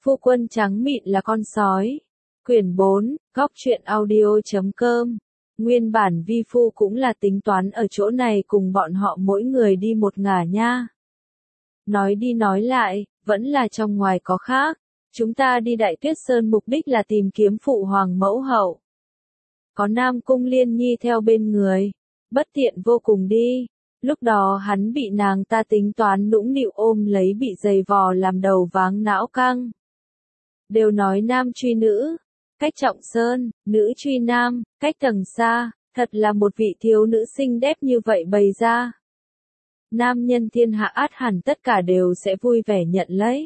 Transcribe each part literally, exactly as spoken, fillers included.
Phu quân trắng mịn là con sói. Quyển bốn, góc truyện audio.com. Nguyên bản vi phu cũng là tính toán ở chỗ này cùng bọn họ mỗi người đi một ngả nha. Nói đi nói lại, vẫn là trong ngoài có khác. Chúng ta đi Đại Tuyết Sơn mục đích là tìm kiếm phụ hoàng mẫu hậu. Có Nam Cung Liên Nhi theo bên người. Bất tiện vô cùng đi. Lúc đó hắn bị nàng ta tính toán nũng nịu ôm lấy bị giày vò làm đầu váng não căng. Đều nói nam truy nữ, cách trọng sơn, nữ truy nam, cách tầng xa, thật là một vị thiếu nữ xinh đẹp như vậy bày ra. Nam nhân thiên hạ át hẳn tất cả đều sẽ vui vẻ nhận lấy.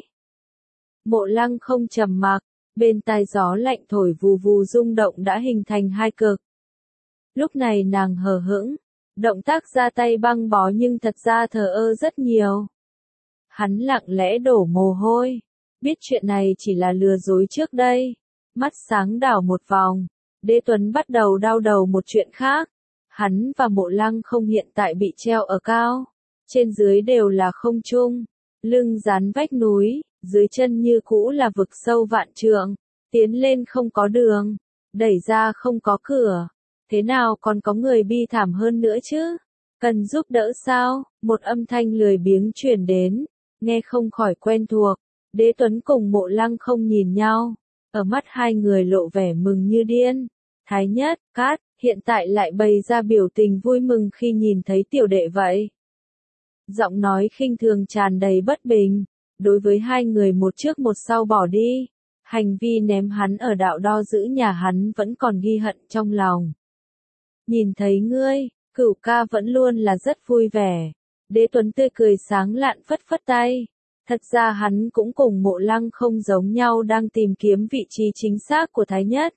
Mộ Lăng không trầm mặc, bên tai gió lạnh thổi vù vù rung động đã hình thành hai cực. Lúc này nàng hờ hững, động tác ra tay băng bó nhưng thật ra thờ ơ rất nhiều. Hắn lặng lẽ đổ mồ hôi, biết chuyện này chỉ là lừa dối trước đây. Mắt sáng đảo một vòng, Đế Tuấn bắt đầu đau đầu một chuyện khác. Hắn và Mộ Lăng không hiện tại bị treo ở cao, trên dưới đều là không trung, lưng dán vách núi, dưới chân như cũ là vực sâu vạn trượng, tiến lên không có đường, đẩy ra không có cửa. Thế nào còn có người bi thảm hơn nữa chứ? Cần giúp đỡ sao? Một âm thanh lười biếng truyền đến, nghe không khỏi quen thuộc. Đế Tuấn cùng Mộ Lăng không nhìn nhau, ở mắt hai người lộ vẻ mừng như điên. Thái Nhất, Cát, hiện tại lại bày ra biểu tình vui mừng khi nhìn thấy tiểu đệ vậy. Giọng nói khinh thường tràn đầy bất bình, đối với hai người một trước một sau bỏ đi. Hành vi ném hắn ở đạo đo giữ nhà hắn vẫn còn ghi hận trong lòng. Nhìn thấy ngươi, Cửu ca vẫn luôn là rất vui vẻ. Đế Tuấn tươi cười sáng lạn phất phất tay. Thật ra hắn cũng cùng Mộ Lăng không giống nhau đang tìm kiếm vị trí chính xác của Thái Nhất.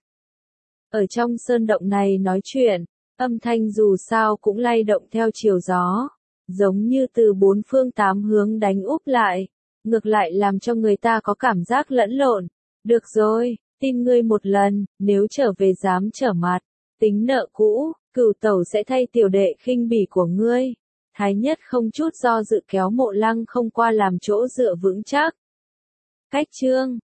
Ở trong sơn động này nói chuyện, âm thanh dù sao cũng lay động theo chiều gió, giống như từ bốn phương tám hướng đánh úp lại, ngược lại làm cho người ta có cảm giác lẫn lộn. Được rồi, tin ngươi một lần, nếu trở về dám trở mặt, tính nợ cũ, Cửu tẩu sẽ thay tiểu đệ khinh bỉ của ngươi. Thái Nhất không chút do dự kéo Mộ Lăng không qua làm chỗ dựa vững chắc. Cách chương